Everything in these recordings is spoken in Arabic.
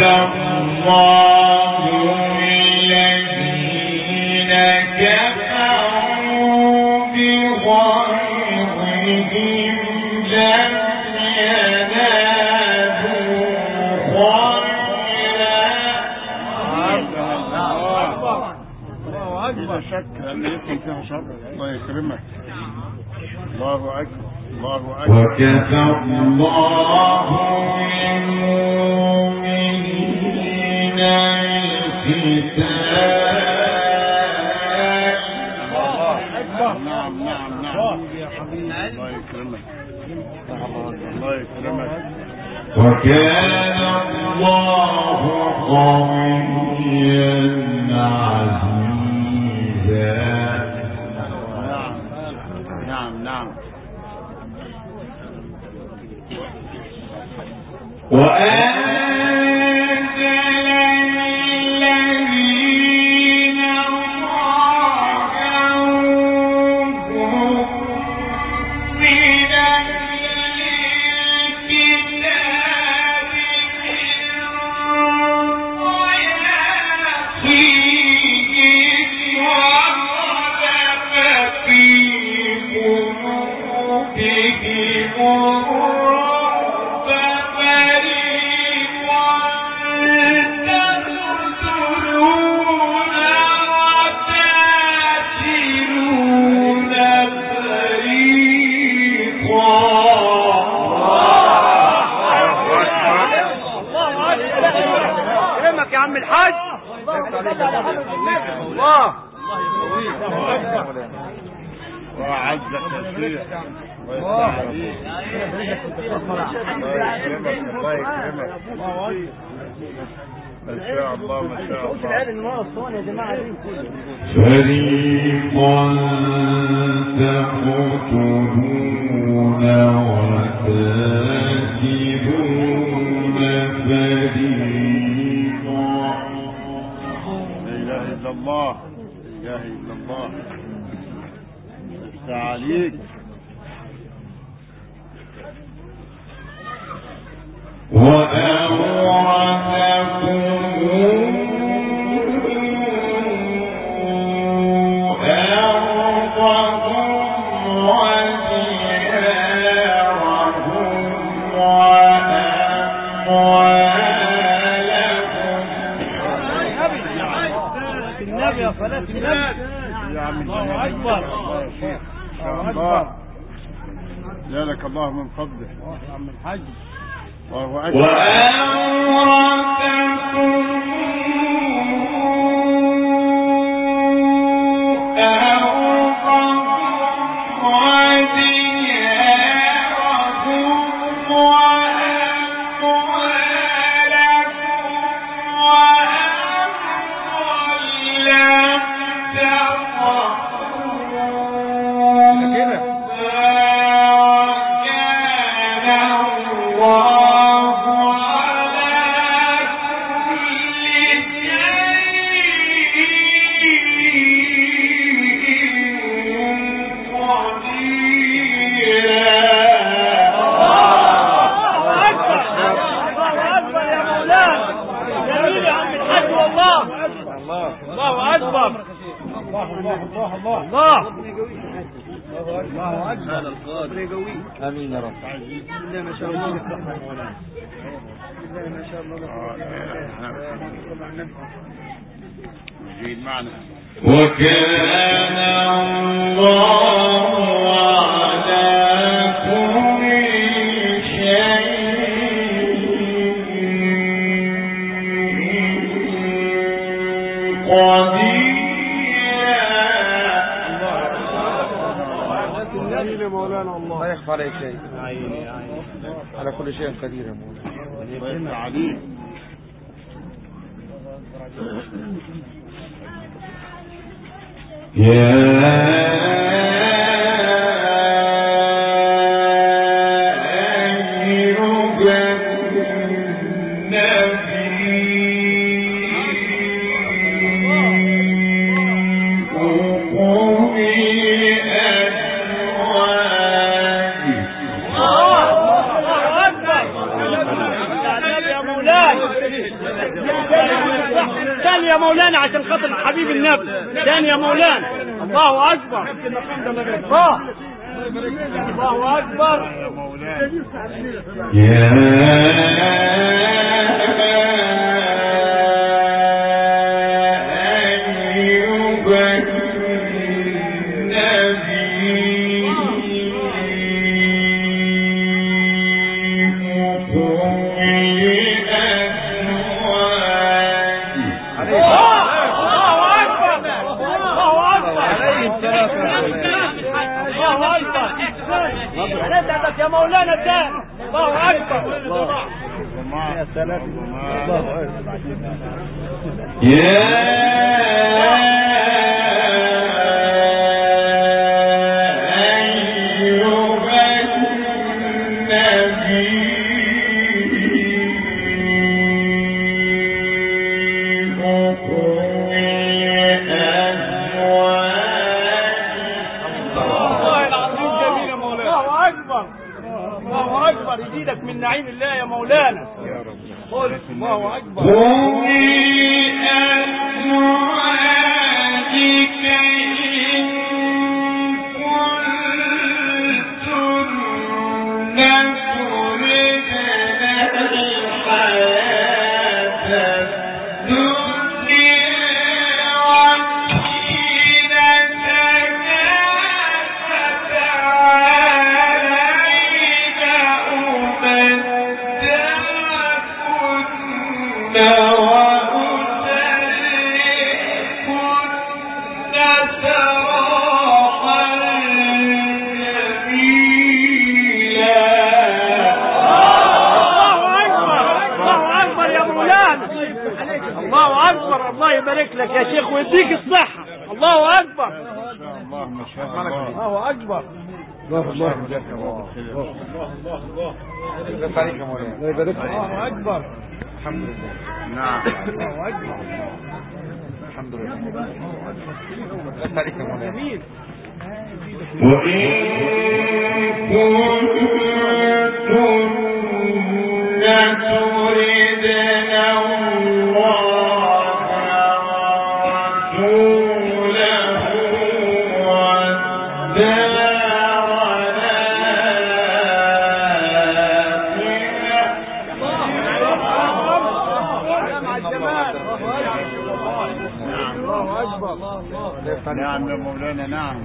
وكفى الله المؤمنين القتال. نعم يا حبيبي، الله يكرمك الله يكرمك. وكان الله قويا عزيزا. نعم وأنزل الذين ظاهروهم من الكتاب صياصيهم وقذف في قلوبهم الحج. الله وعزك يا شيخ. الله يكرمك. ما شاء الله ما شاء الله. فريقا تقتلون وتأكلون فريقا. لا اله الا الله لا اله الا الله. استع عليك. الله اكبر. الله جعلك الله من فضله يا عم الحاج. الله اكبر. امين يا رب. الله ما شاء الله. الله ما شاء الله. جيد معنا. وكان الله على كل شيء قدير. مولانا الله لا يخفى عليه شيء. على كل شيء قدير يا مولانا. عليم. ثاني يا مولانا عشان خاطر حبيب النبي. ثاني يا مولانا. الله اكبر. الله اكبر يا مولانا. يا مولانا تاني. الله اكبر. يا سلام. يزيدك من نعيم الله يا مولانا. يا رب. قل الله اكبر. الله يبارك لك يا شيخ ويديك الصحة. الله أكبر. الله ما شاء الله. الله أكبر. الله يبارك. الله أكبر. الحمد لله. نعم. الله أكبر. الحمد لله. الله عليك يا مولانا. جميل. نعم يا مولانا. نعم.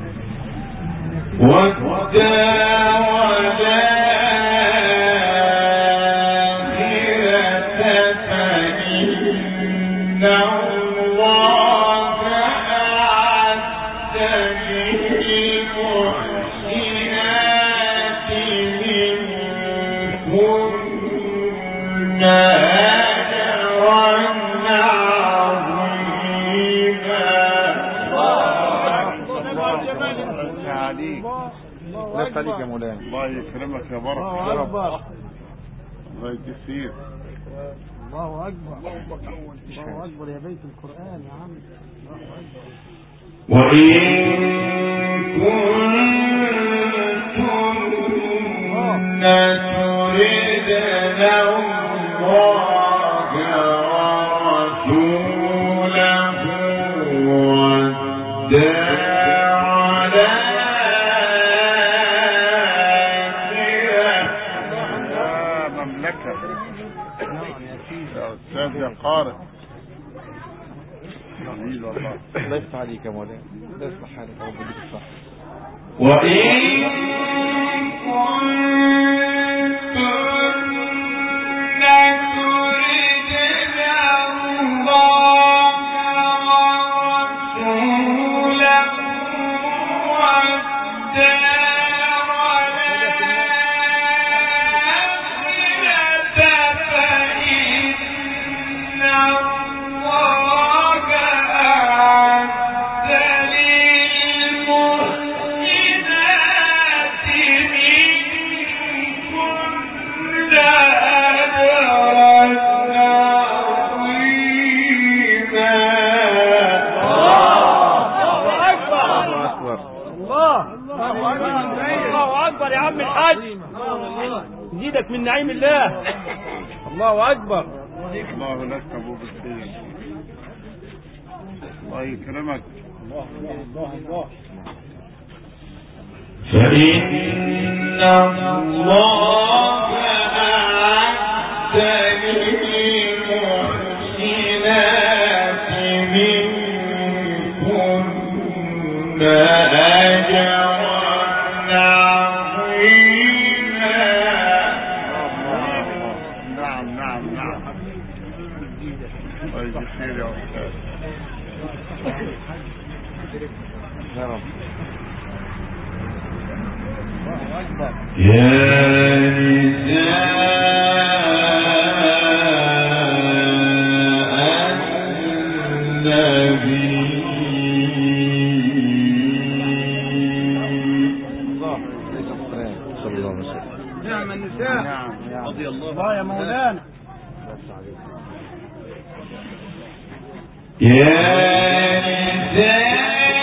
عليك يا مولانا. الله يكرمك يا بركة. الله أكبر. الله يجزيك. الله أكبر. الله أكبر يا بيت القرآن يا عم. الله أكبر. وإن كنتن تردن الله ورسوله يا قارئ. جميل والله. الله يفتح عليك يا مولانا. الله يصلح حالك يا رب يديك الصح. وإن يزيدك من نعيم الله. الله أكبر. الله لك ابو بالخير. الله يكرمك. الله الله الله. فإن الله أعد للمحسنات منكن أجرا عظيما. نعم نعم نعم. الله يجزيك يا أستاذ. يا رب. يا نساء النبي صلى الله عليه وسلم. نعم النساء. نعم رضي الله يا مولانا. يا نساء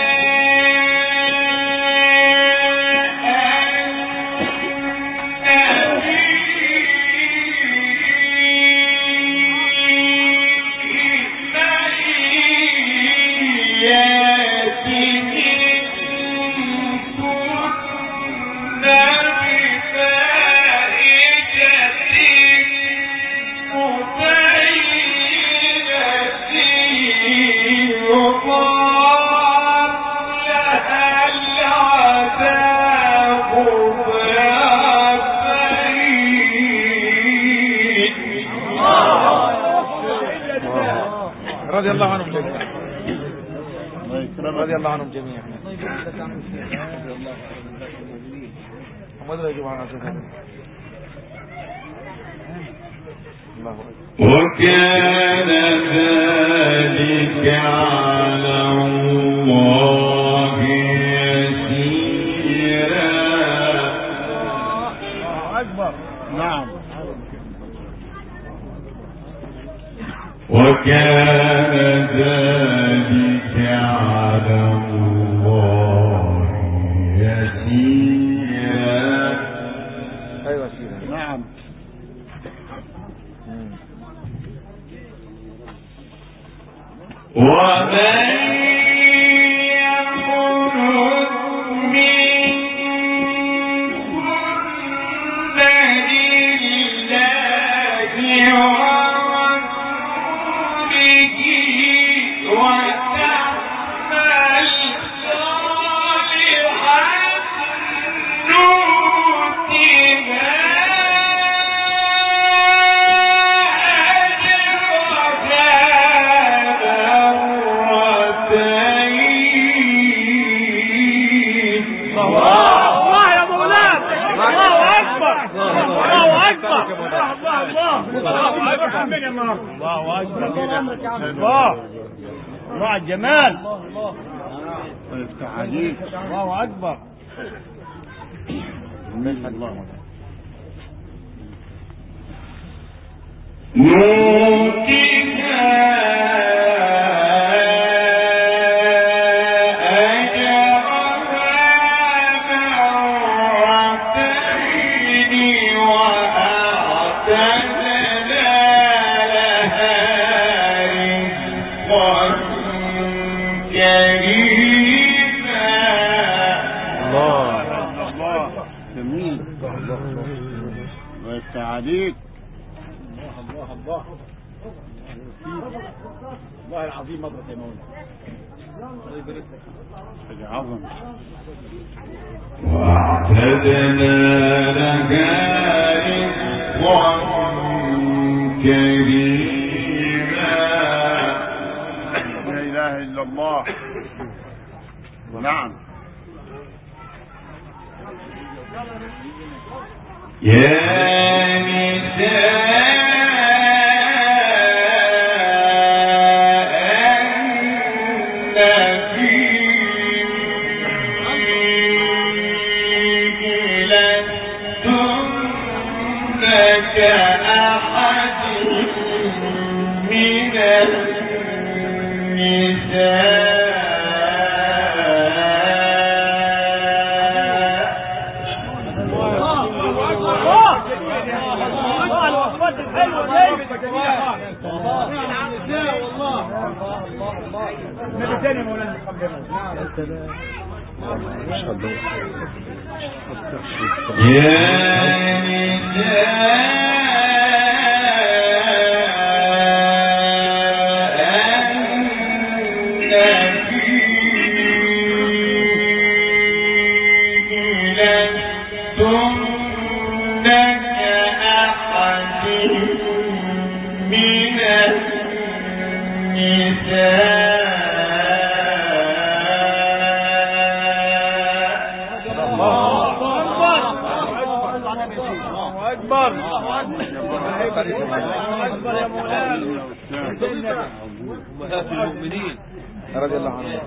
رضي الله عنهم جميعا. رضي الله عنهم جميعا. وكان ذلك على الله يسيرا. أكبر. نعم. وكان ذلك على الله يسيرا. أيوة سيدنا. نعم. ومن يقنت منكن لله ورسوله وتعمل صالحا نؤتها الله أكبر. الله الله الجمال. الله يفتح عليك. الله أكبر. الله. جميل. الله يفتح عليك. الله الله الله العظيم مضرة يا مولانا. الله يبارك لك. حاجة عظمة. واعتدنا لها رزقا كريما. لا إله إلا الله. نعم. يا نساء كأحد من النساء. النبي تاني مولانا قبلنا. رضي الله عنه.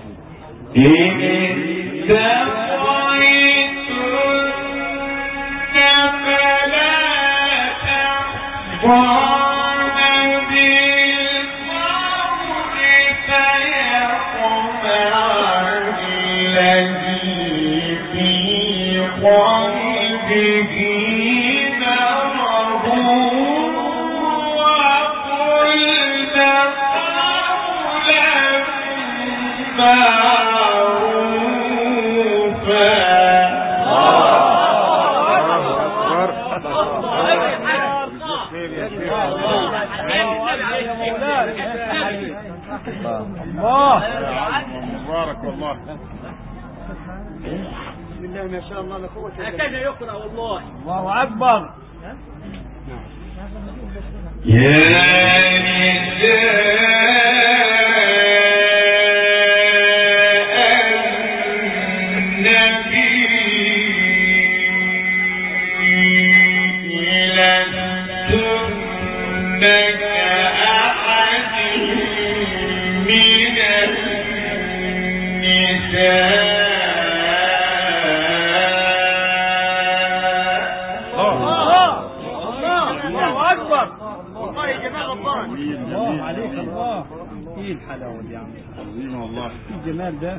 مبارك والله. بسم الله ما شاء الله لا قوة الا بالله. هكذا يقرأ والله. الله اكبر. الله عليك الله. ايه الحلاوه دي يا عم؟ عظيم والله. ايه الجمال ده؟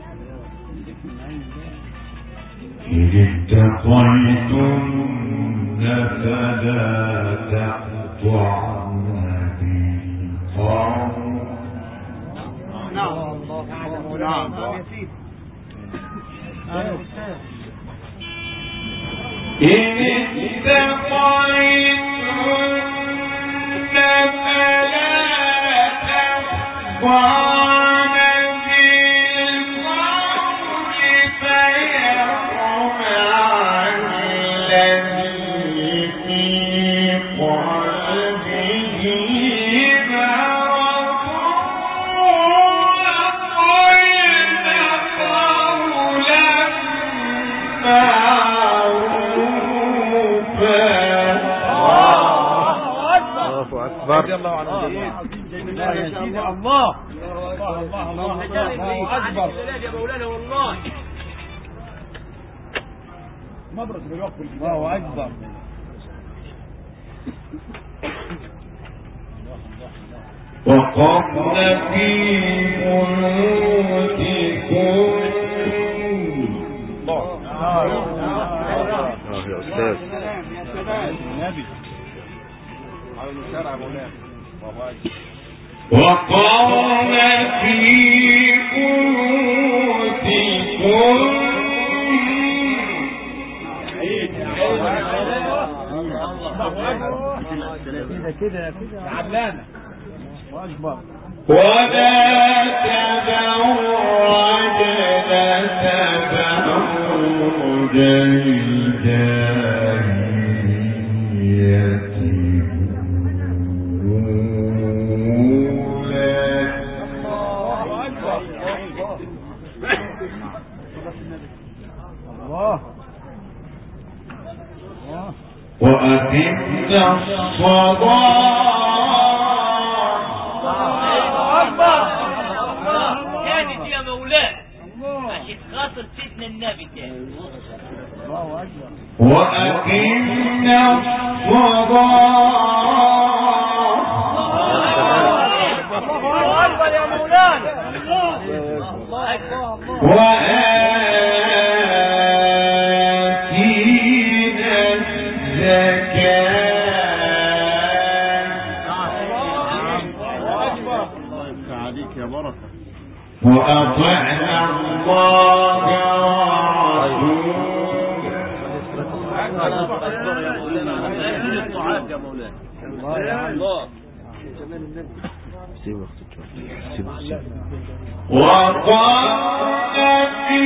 إذ اتقيتن فلا تقطعن بالقول. نعم نعم يا سيدي. إذ اتقيتن رضي الله عنه. الله يا سيدي. الله اكبر يا مولانا والله. مبروك بالوقت. الله اكبر. وقرن في بيوتكم. يا أستاذ. وقرن في بيوتكم كده علانه واكبر. ولا تبرجن تبرج الجاهلية الله. وأقمنا الصلاة. كانت يا مولاي عشان خاطر سيدنا النبي كان. الله اكبر. وأقمنا الصلاة. الله أكبر يا مولانا. الله اكبر. وآتينا الزكاة. الله يفتح عليك. عليك يا بركة. وأطعنا الله وقال في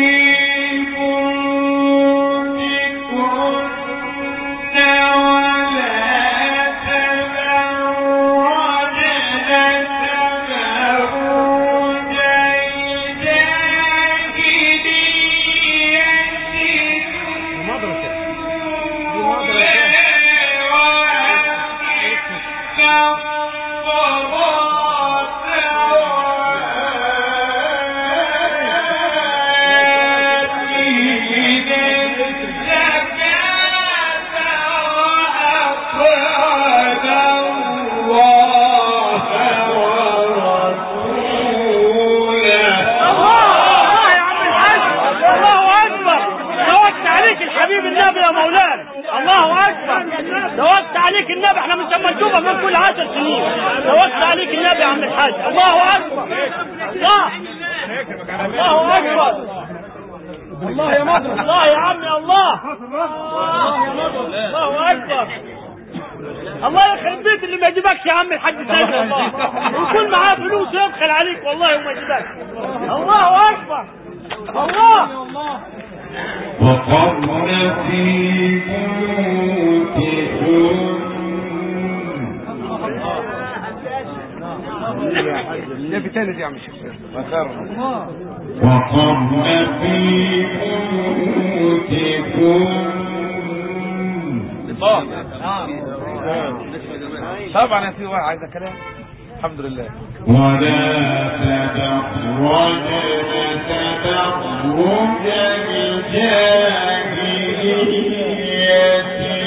طبعا يا سيدي واحد عايز كلام. الحمد لله. ولا تخرج الجاهلية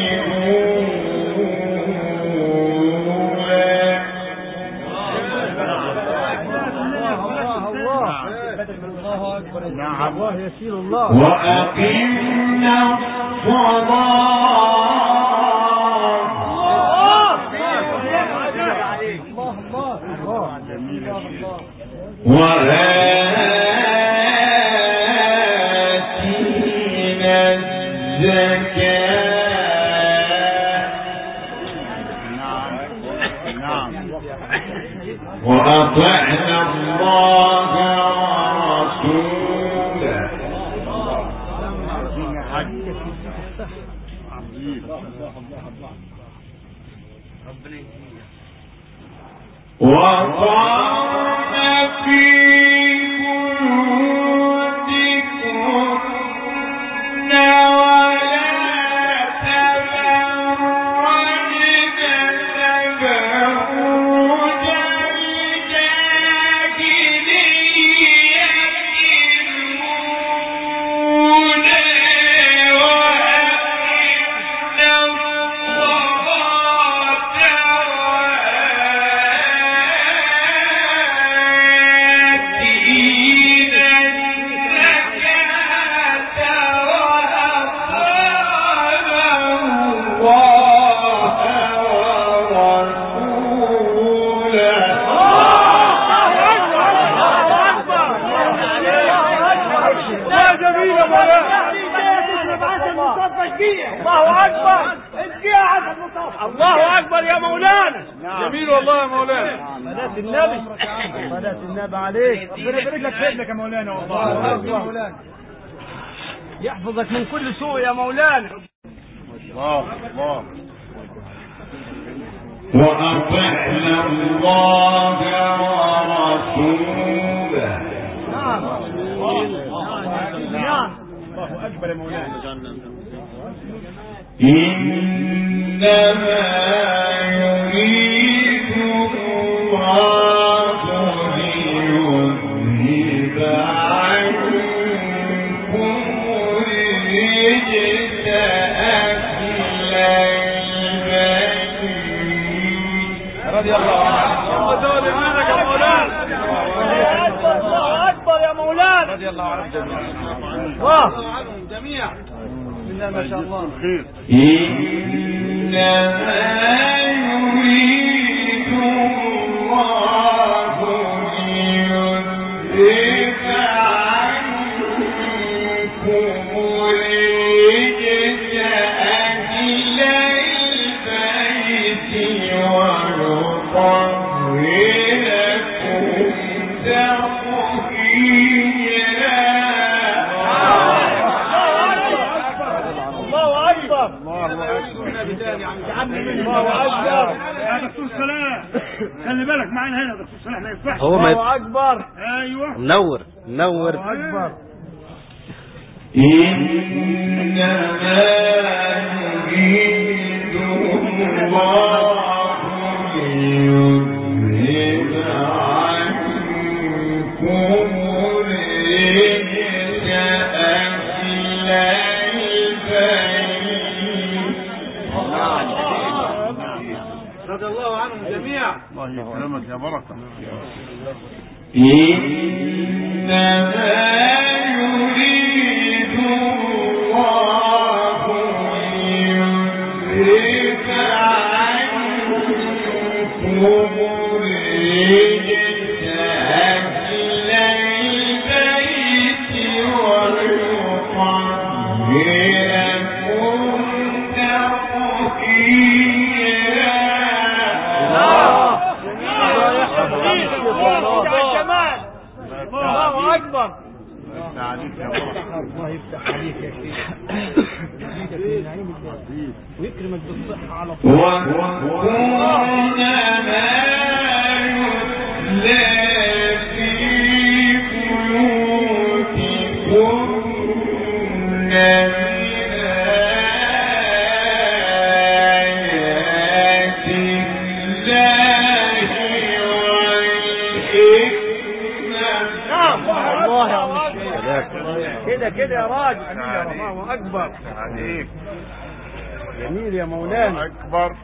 نعم الله يسير الله. وأقمنا الصلاة وآتينا الزكاة وأطعنا الله ورسوله وقال في الله اكبر يا مولانا. جميل والله يا مولانا. صلاة النبي. صلاة النبي عليك. ربنا يبارك لك في ابنك يا مولانا. والله يحفظك من كل سوء يا مولانا. الله الله. وأطعنا الله ورسوله. نعم. نعم. الله أكبر يا مولانا. إنما يريد الله ليذهب عنكم الرجس أهل البيت. رضي الله عنه. الله اكبر يا مولانا. رضي الله عنه جميعا. الله ما شاء الله. إنما يريد الله ليذهب معانا هنا دكتور صالح ما ينفعش. هو الله اكبر. ايوه منور الله اكبر. إنما يريد الله ليذهب عنكم الرجس أهل البيت. رضي الله عنهم جميعا. الله يسلمك يا بركه. إنما يريد الله ليذهب عنكم الرجس أهل البيت ويطهركم تطهيرا. الله اكبر. عليك يا بركه. الله يفتح عليك يا شيخ. ويكرمك بالصحة على طول. واذكرن ما يتلى في بيوتكن من آيات الله والحكمة. الله يا عم الشيخ. كده يا راجل. الله اكبر. عليك جميل يا مولانا. اكبر.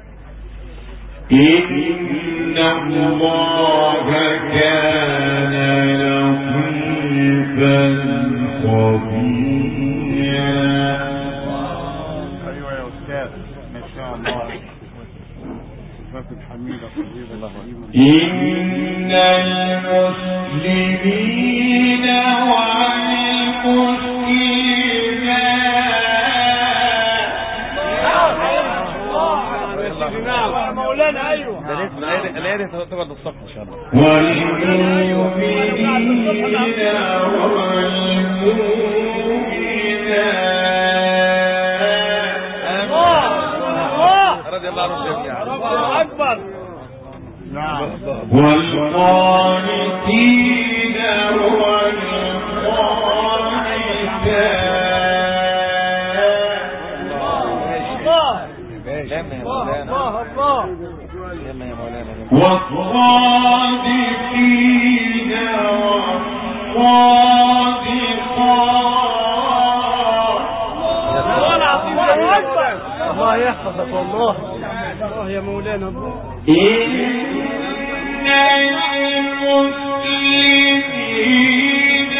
إن الله كان لطيفا خبيرا. ايوه يا استاذ ما شاء الله. صفات الحميده طيبه الله. إن المسلمين والمسلمات مولانا. ايوه الآية تقعد الصف إن شاء الله. والمؤمنين والمؤمنات رضي الله عنهم جميعا. الله اكبر. نعم. والقانتين والقانتات والصادقين والصادقات. الله يحفظك والله. الله يا مولانا. إن المسلمين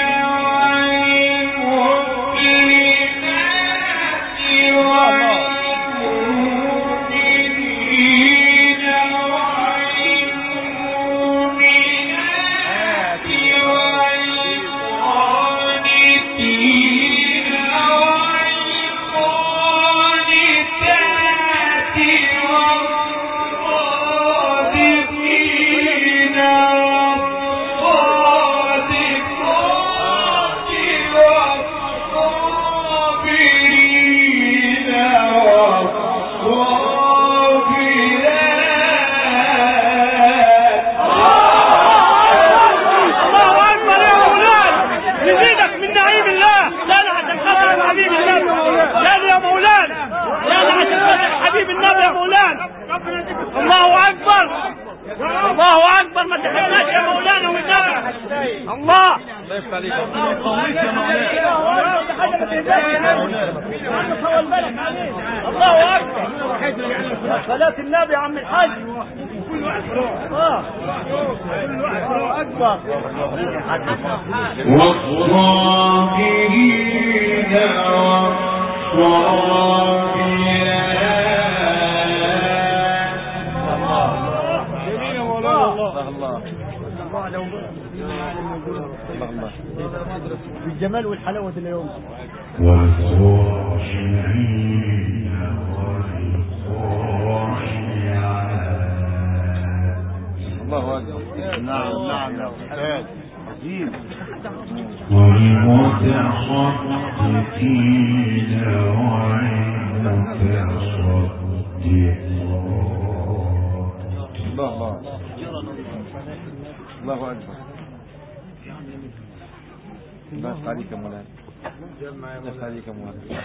والمسلمات والمؤمنين والمؤمنات والقانتين والقانتات والصادقين الله اكبر. ما تحرمناش يا مولانا والنبي. الله يفتح عليك. الله اكبر. صلاة النبي يا عم الحاج. الله اكبر. والصابرين بالجمال والحلاوة اليوم. والخاشعين والخاشعات. الله اكبر. نعم نعم يا استاذ عظيم. والمتصدقين والمتصدقات. الله الله. الله أكبر. الله عليك يا مولانا. الله عليك يا مولانا.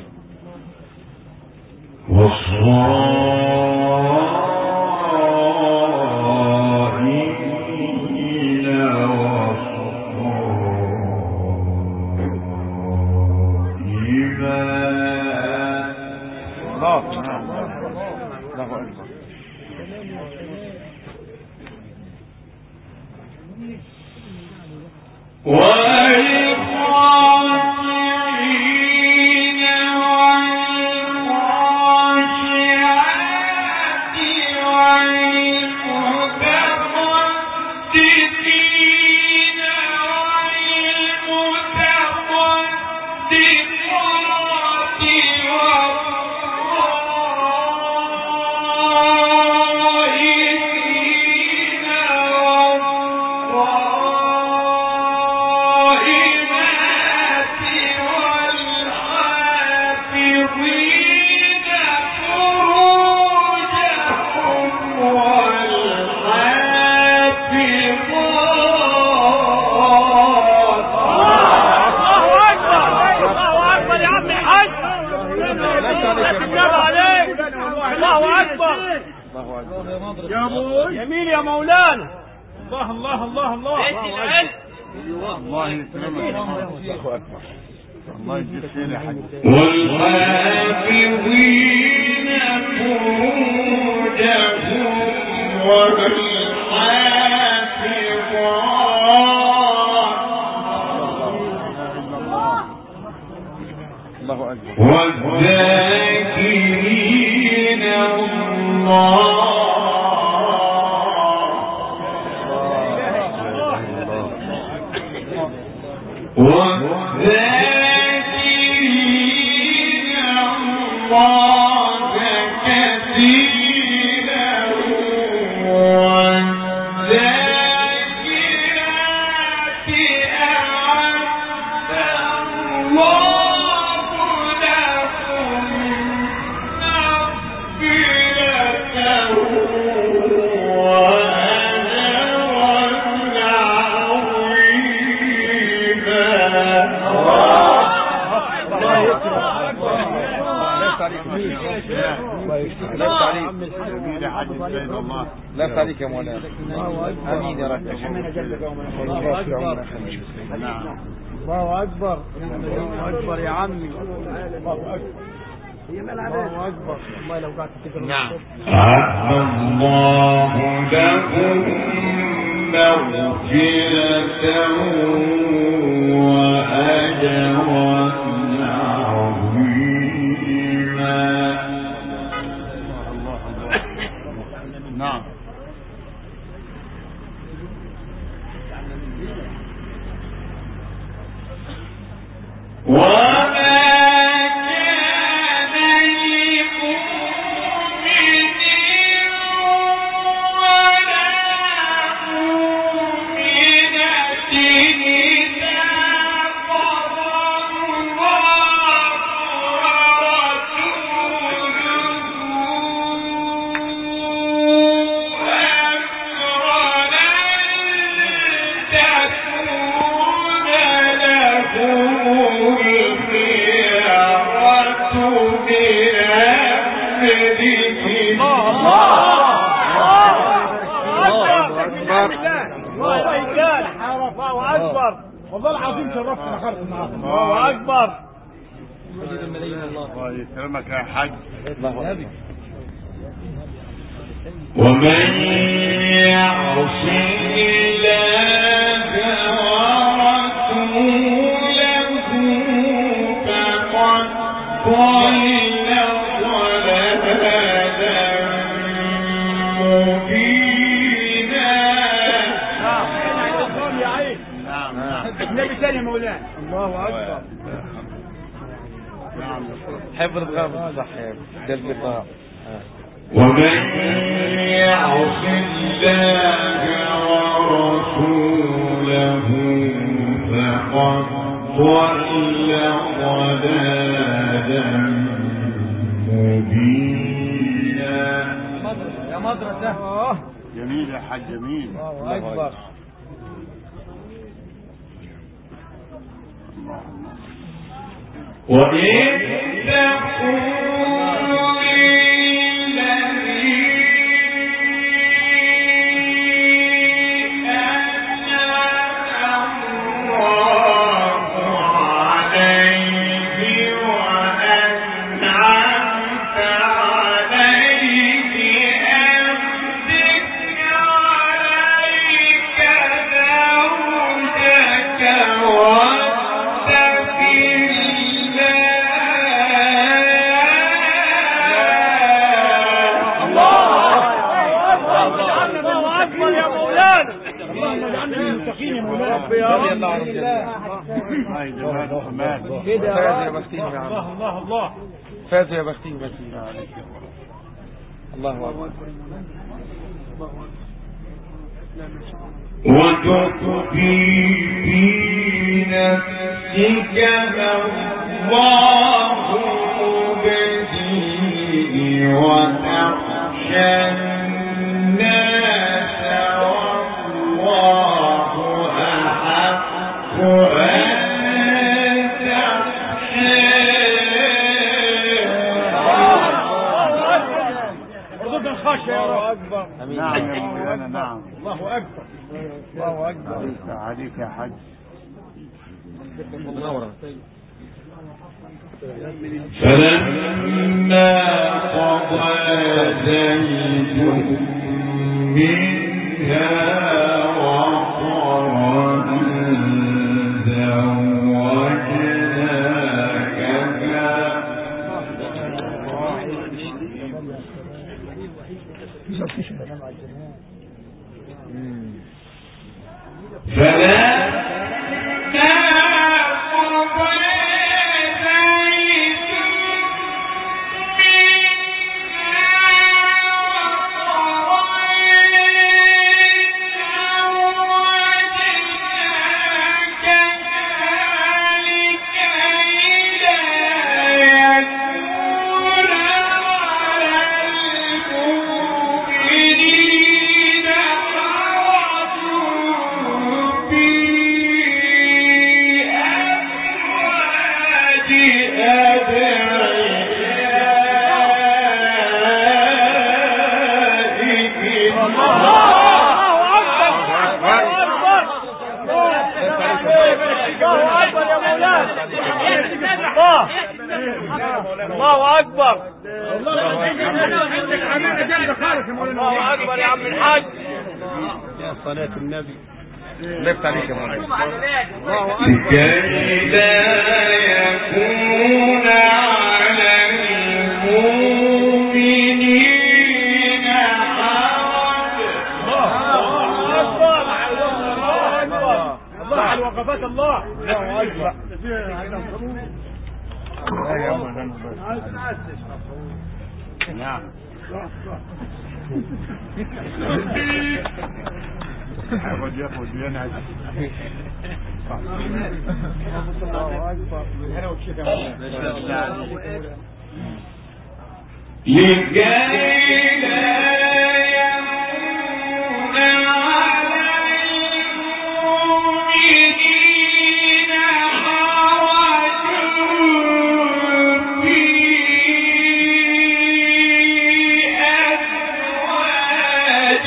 يمين يا مولانا. الله الله الله الله. الله يكرمك. الله أكبر. الله يجزيك خير يا حاج. والحافظين فروجهم والحافظات والذاكرين الله لا عليك يا مولانا. امين يا رب. الله اكبر. الله اكبر يا عمي. الله اكبر. الله اكبر. والله لو قعدت تقرا. نعم. أعد الله لكم مغفرة وأجرا عظيما. نعم. والله العظيم شرفتنا خالص النهارده. الله اكبر. الله يكرمك يا حاج. ومن يعص الله ورسوله فقد ضل ضلالا مبينا. النبي ثاني مولانا. الله اكبر. حفظ غامض صح ده البطاقة. ومن يعص الله ورسوله فقد ضل ضلالا مبينا. يا مدرسة. جميل يا حاج جميل. الله أكبر. وإن تقول للذي أنعم الله عليه وأنعمت عليه أمسك عليك زوجك واتق الله فاز يا بختين بس. الله أكبر. وتخفي في نفسك الله مبديه وتخشى الناس والله أحق أن يا رب. نعم يا مولانا. نعم. الله أكبر. الله أكبر. عليك يا حاج. فلما قضى زيد منها وطرا الله أكبر. الله أكبر يا عم الحاج. يا صلاة النبي. لفت عليك يا مولانا. الله أكبر. كي لا يكون على المؤمنين حرج. الله أكبر. الله على وقفات الله. الله أكبر. نعم. ياخد ينعس. الله أكبر. لكي لا يكون على المؤمنين حرج في أزواج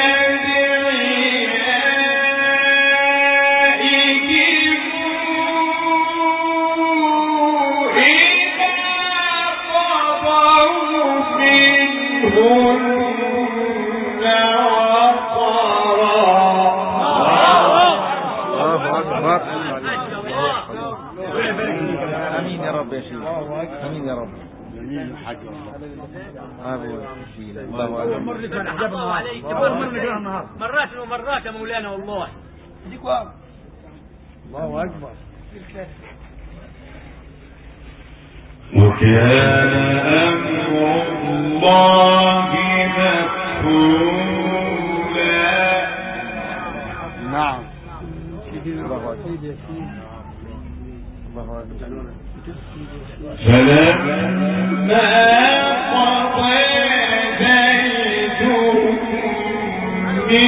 امين يا رب يا شيخ. امين يا رب. جميل الحاج. مرات ومرات يا مولانا والله. الله أكبر. وكان أمر الله مفعولا. نعم. فلما قضى زيد منها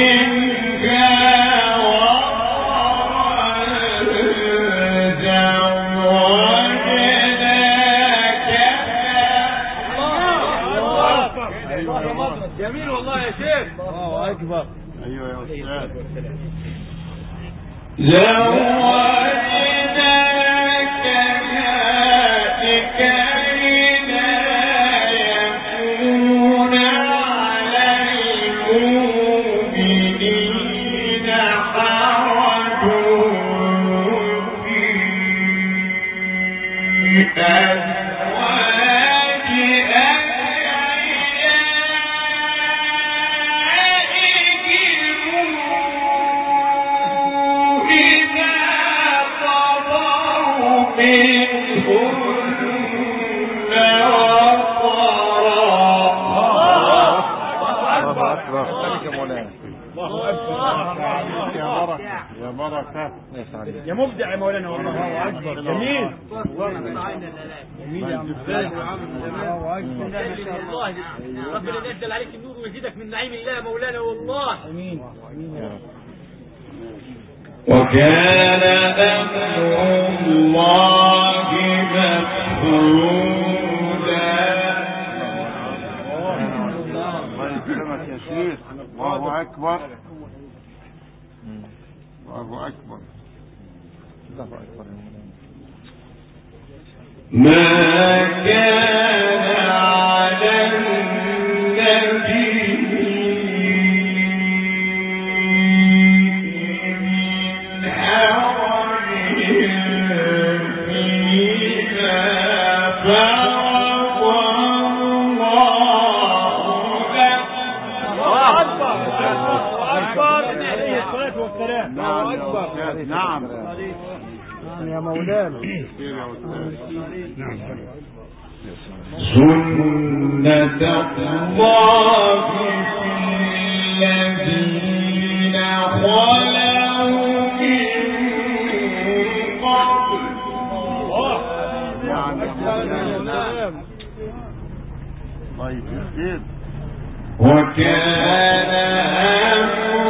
يا مبدع يا مولانا والله. الله اكبر. جميل. جميل يا عم. والله ربنا ينزل عليك النور ويزيدك من نعيم الله يا مولانا والله. امين. امين يا رب. وكان أمر الله مفعولا. الله يكرمك يا شيخ. الله أكبر. الله أكبر. ما كان على النبي من حرج فيما فرض الله له. الله اكبر. الله اكبر. عليه الصلاه والسلام. الله اكبر. نعم يا مولانا. سنة الله في الذين خلوا من قبل. طيب يصير. وكان أمر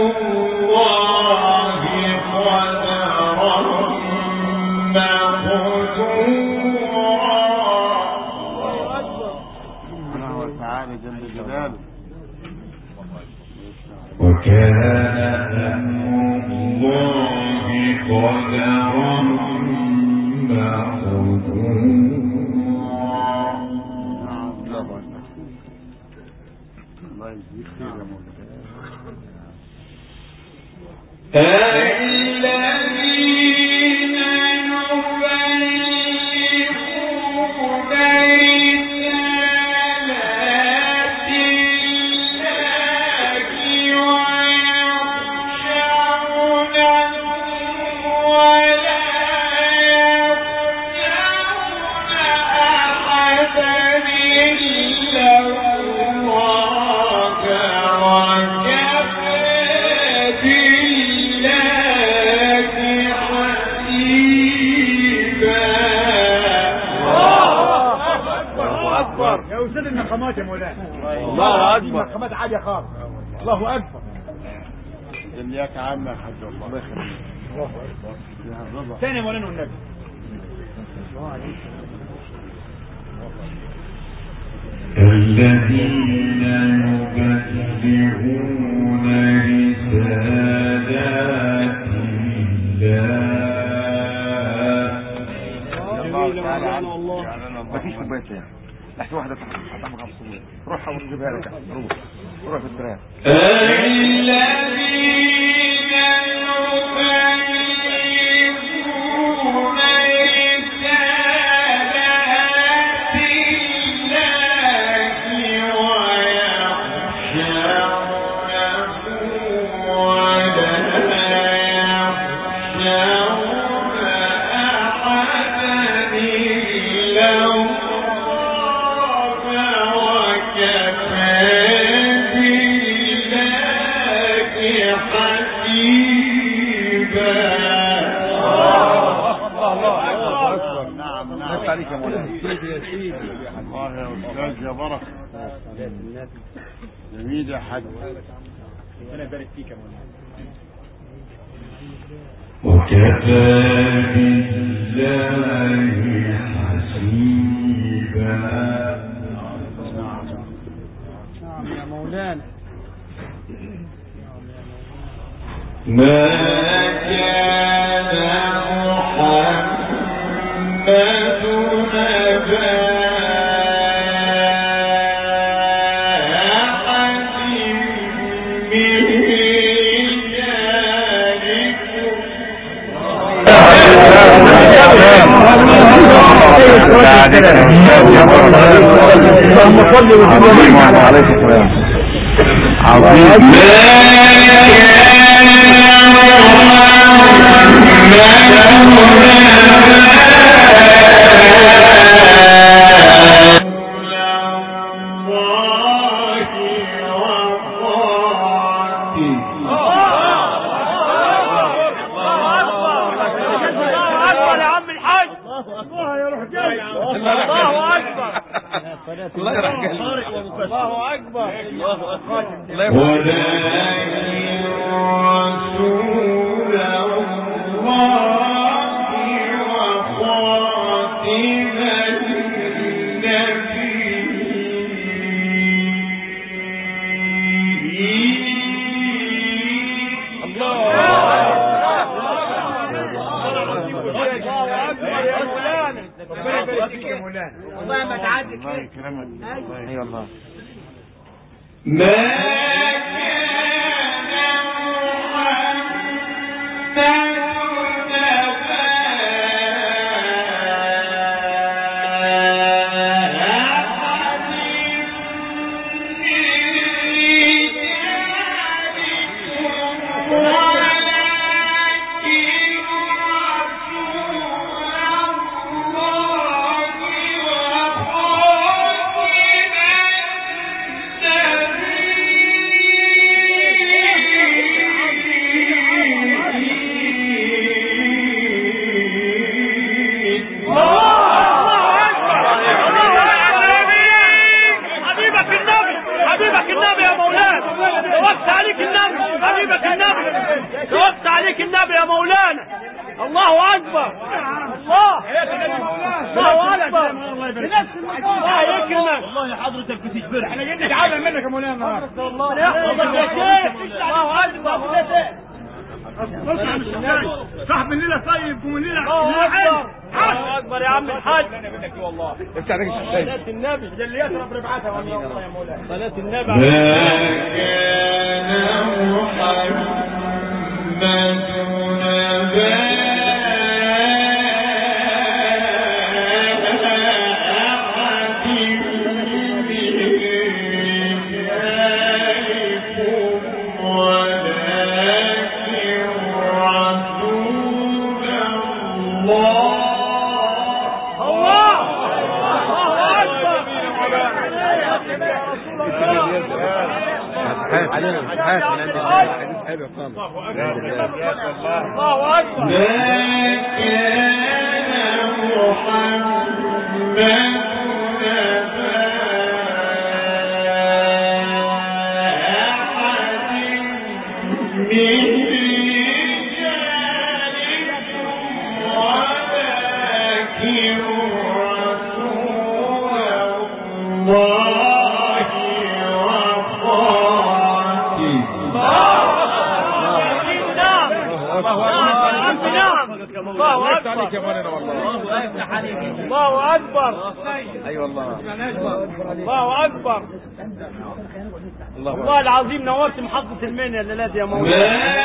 الله قدرا سبحانه وتعالى جل جلاله. وكان أمر الله قدرا مقدورا. الله يجزيك خير يا مولانا. الذين يبلغون رسالات الله ويخشونه ولا يخشون أحدا إلا الله وكفى بالله حسيبا. الله اكبر. يا استاذ المقامات يا مولانا. الله أكبر. المقامات عاليه خالص. الله اكبر. دنياك عامة يا حاج والله. الله يخليك. الله أكبر. يا الرضا. ثاني يا مولانا والنبي. الذين يبلغون رسالات الله. مفيش كوبايه تاني. تحت واحده تحت على الصبح. روح ونجيبها لك. روح في التراب. الذين يبلغون رسالات الله ويخشونه ولا يخشون أحدا إلا الله وكفى بالله حسيبا. نعم نعم. بس عليك يا مولانا. الله يا أستاذ يا بركة. جميل يا حاج. ربنا يبارك فيك يا مولانا. وكفى بالله حسيبا. نعم يا مولانا. ما كان اللهم صل وسلم عليه السلام. عظيم. الله يرحمك. الله اكبر. الله اكبر. والله ما تعدي كده. الله يكرمك. اي والله. الله اكبر. الله اكبر. الله يكرمك. والله حضرتك بتجبر. احنا جايين نتعلم منك يا مولانا النهارده. الله اكبر. صاحب من ليله طيب ومن ليله الله اكبر يا عم الحاج. والله افتح عليك الشيء. صلاة النبي جليات رب ربعاتها والله يا مولانا. صلاة النبي. الله أكبر. الله أكبر. أي والله. الله أكبر. الله العظيم نورت محطة المنيا الليلة يا مولانا.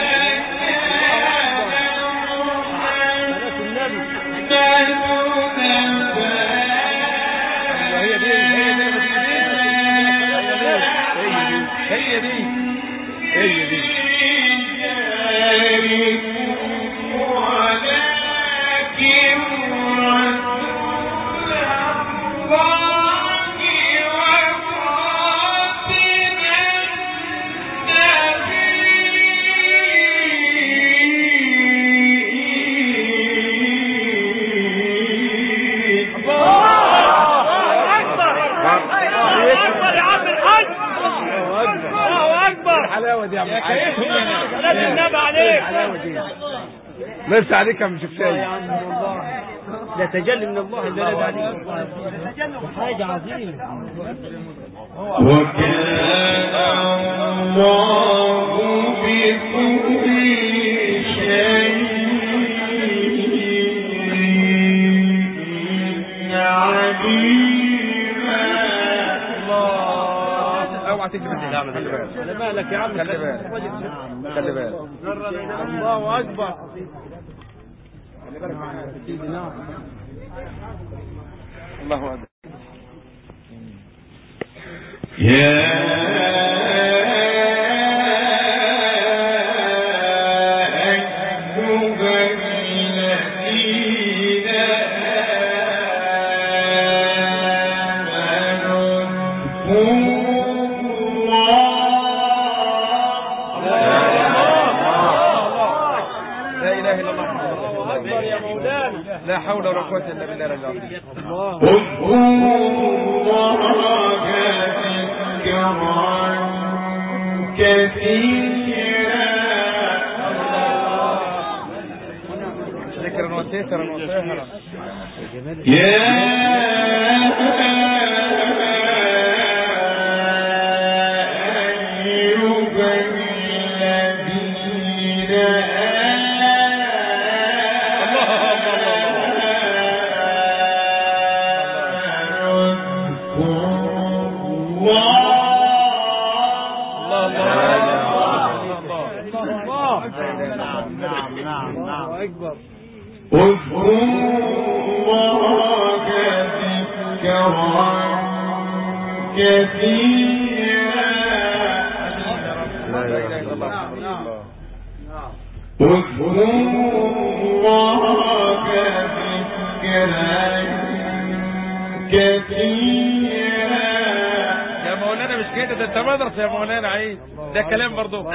لسه عليك مش شايف. ده تجلي من الله البلد عليك. حاجة عظيمة. وكان الله بكل شيء عليما. الله اوعى تجيب النعمة. خلي بالك يا عم. خلي بالك. خلي بالك. الله أكبر. الله أكبر. لا حول ولا قوة إلا بالله العظيم. اذكروا الله ذكرا كثيرا ذكرا وسيسرا وسهرا. اذكروا الله ذكرا كثيرا اذكروا الله ذكرا كثيرا. يا مولانا مش كده، ده انت مدرسة يا مولانا عيد، ده كلام برضو.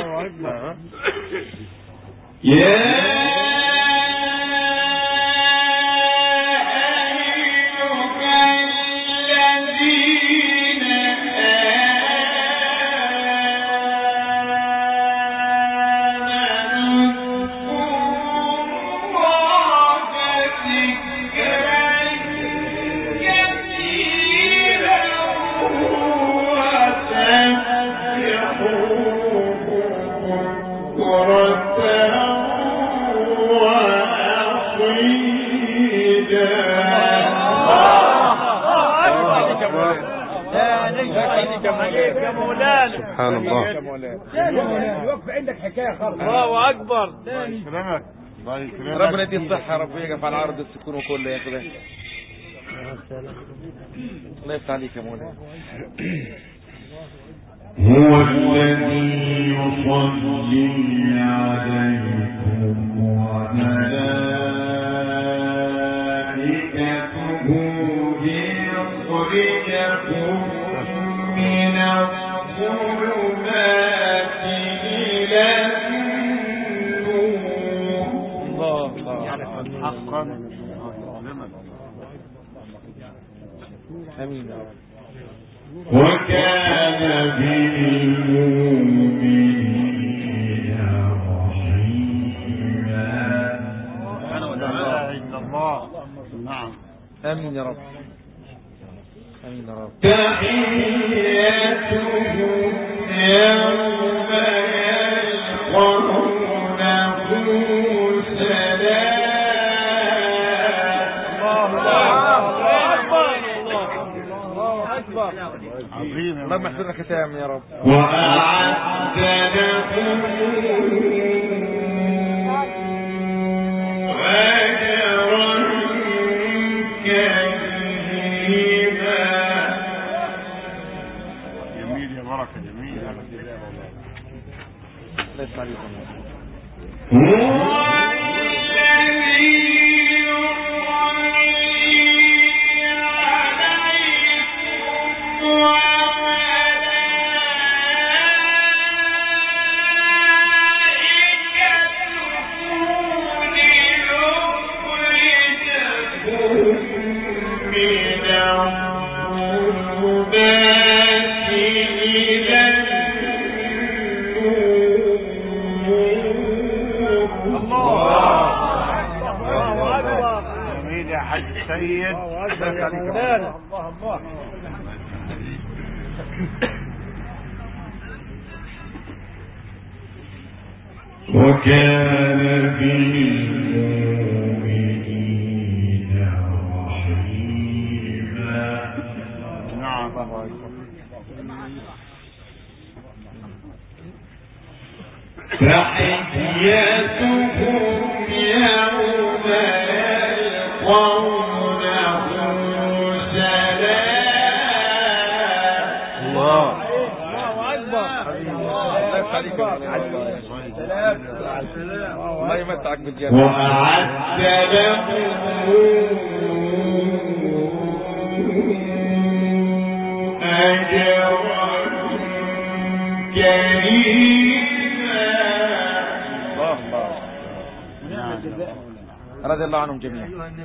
سبحان الله. يوقف عندك حكايه خالص. الله اكبر. الله يكرمك. ربنا يديه الصحة، ربنا يقف على العرض السكون وكله يا اخي. الله يفتح عليك يا مولانا. هو الذي يصلي عليكم وملائكته ليخرجكم من الظلمات إلى النور. حقا. امين. وكان بالمؤمنين رحيما. نعم. امين يا رب. امين يا رب. تحيتهم يوم يلقونه سلام. الله اكبر. عظيم. اللهم احفظنا ختام يا رب. وأعد لهم أجرا كريما. جميل يا بركة، جميل. الله يفتح عليكم. سيد. وكان بالمؤمنين رحيما. نعم. تحيتهم يوم يلقونه الله يمتعك بالجنة. وأعد لهم أجرا كريما. رضي الله عنهم جميعا.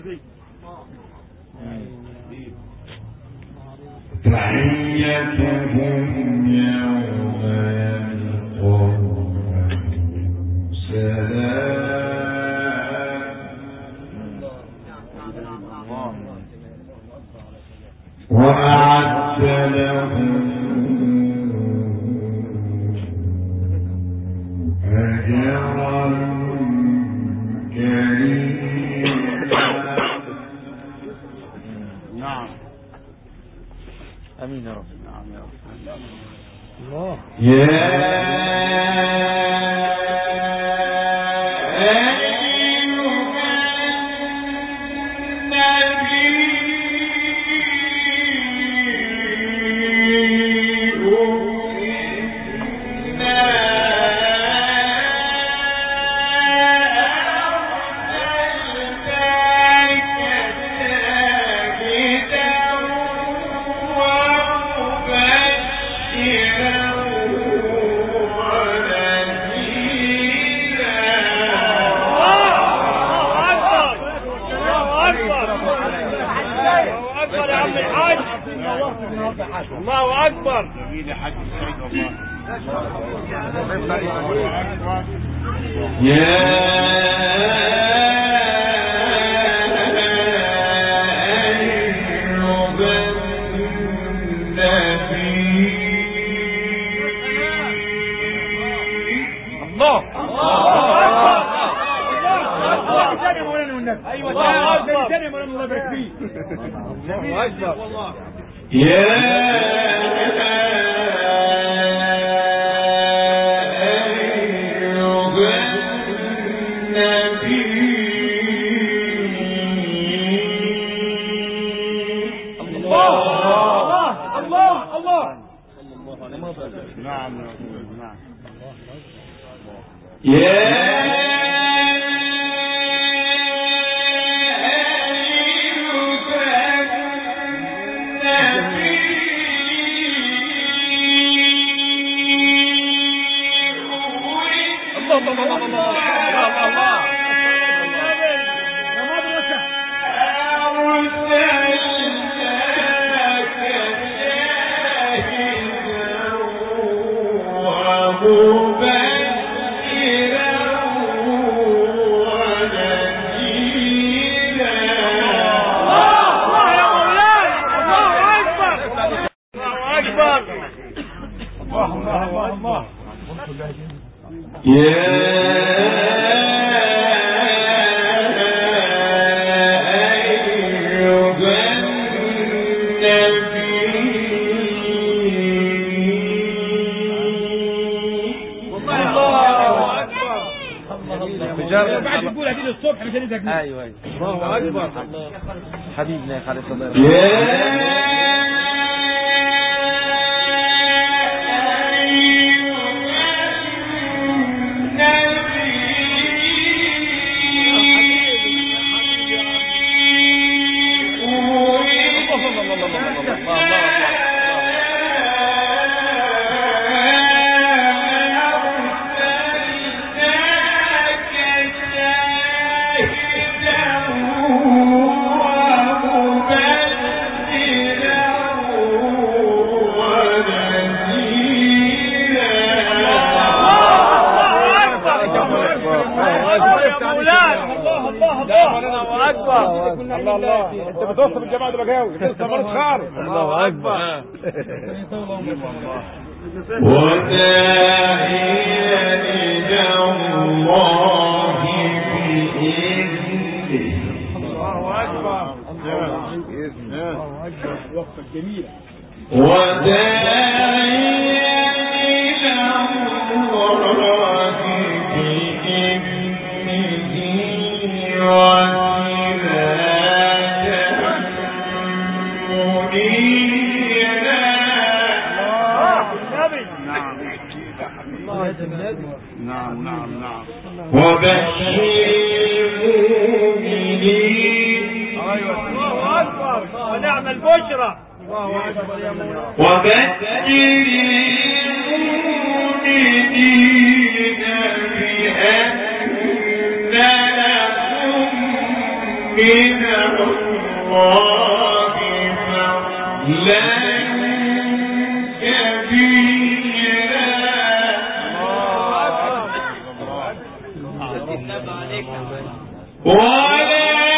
تحيتهم يوم يلقونه سلام. وأعد لهم أجرا كريما. نعم. امين يا رب. نعم يا رب. الله. الله أكبر. جميل يا حاج سعيد والله. ايوه الله اكبر. حبيبنا يا خالد الله انت بتوصف الجماعه دول جاوي لسه مرض خالص. الله اكبر. وداعيا الى الله باذنه. الله اكبر. الله اكبر. الوقفه الجميله. وداعيا الى الله بإذنه الله وبشر المؤمنين الله أكبر ونعم البشرى. الله أكبر يا مولانا. وبشر المؤمنين بأن لهم من الله فضلا كبيرا. ولا